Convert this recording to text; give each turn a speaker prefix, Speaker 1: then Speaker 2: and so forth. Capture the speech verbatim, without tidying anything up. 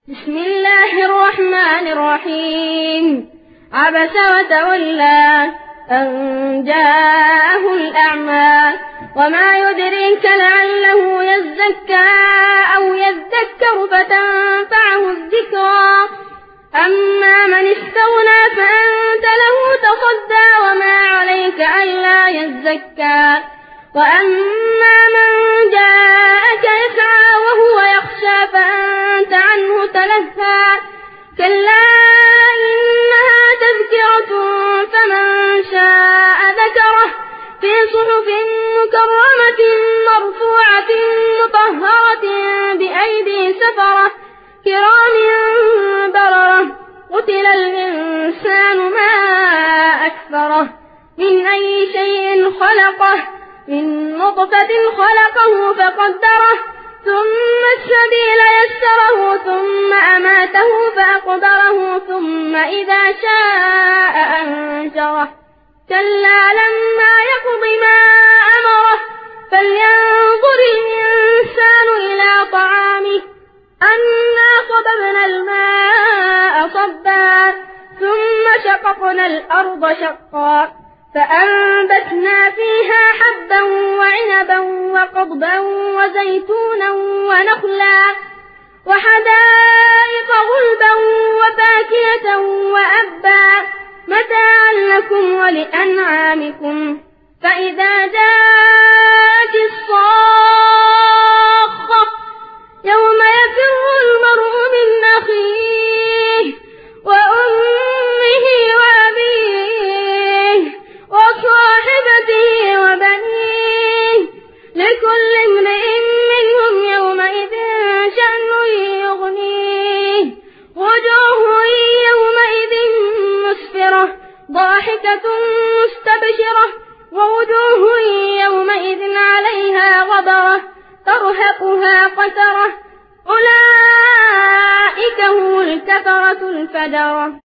Speaker 1: بسم الله الرحمن الرحيم عبس وتولى أن جاءه الأعمى وما يدريك لعله يزكى أو يذكر فتنفعه الذكرى أما من استغنى فأنت له تصدى وما عليك ألا يزكى وأما من جاءك يسعى وهو يخشى فأنت عنه تلهى كلا إنها تذكرة فمن شاء ذكره في صحف مكرمة مرفوعة مطهرة بأيدي سفرة كرام بررة قتل الإنسان ما أكفره من أي شيء خلقه من نطفة خلقه فقدره ثم السبيل يسره ثم أماته فأقبره ثم إذا شاء أنشره كلا لما يقض ما أمره فلينظر الإنسان إلى طعامه أنا صببنا الماء صبا ثم شققنا الأرض شقا فأنبتنا فيها حبا وعنبا وقضبا وزيتونا ونخلا وحدائق غلبا وفاكهة وأبا متاعا لكم ولأنعامكم فإذا جاءت الصاخة يوم يفر المرء من أخيه وأمه وأبيه وصاحبته وبنيه لكل امرئ منهم يومئذ شأن يغنيه وجوه يومئذ مسفرة ضاحكة مستبشرة ووجوه يومئذ عليها غبرة ترهقها قترة أولئك هم الكفرة الفجرة.